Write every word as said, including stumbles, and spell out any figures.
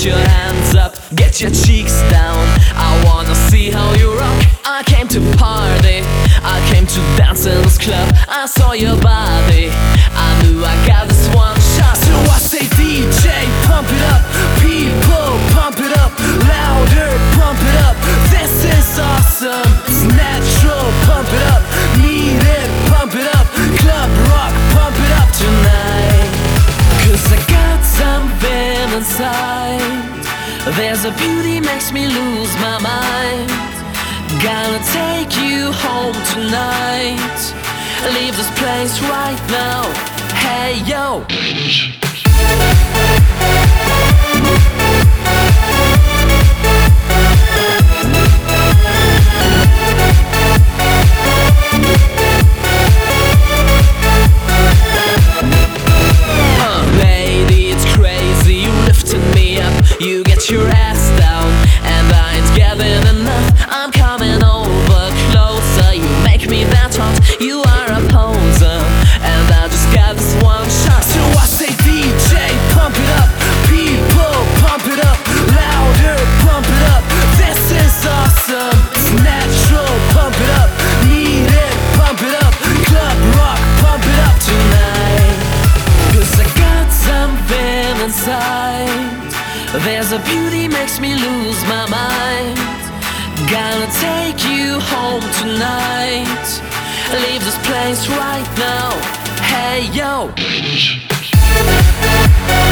Put your hands up, get your cheeks down. I wanna see how you rock. I came to party, I came to dance in this club. I saw your body, I knew I got this one shot. So I say D J, pump it up. People, pump it up. Louder, pump it up. This is awesome, it's natural. Pump it up, need it, pump it up. Club rock, pump it up tonight. Cause I got something inside. There's a beauty makes me lose my mind. Gonna take you home tonight. Leave this place right now. Hey yo. You get your ass down, and I ain't getting enough. I'm coming over closer. You make me that hot. You are a poser, and I just got this one shot. So I say D J, pump it up. People, pump it up. Louder, pump it up. This is awesome, it's natural. Pump it up, need it, pump it up. Club rock, pump it up tonight. Cause I got something inside. There's a beauty makes me lose my mind. Gonna take you home tonight. Leave this place right now. Hey yo.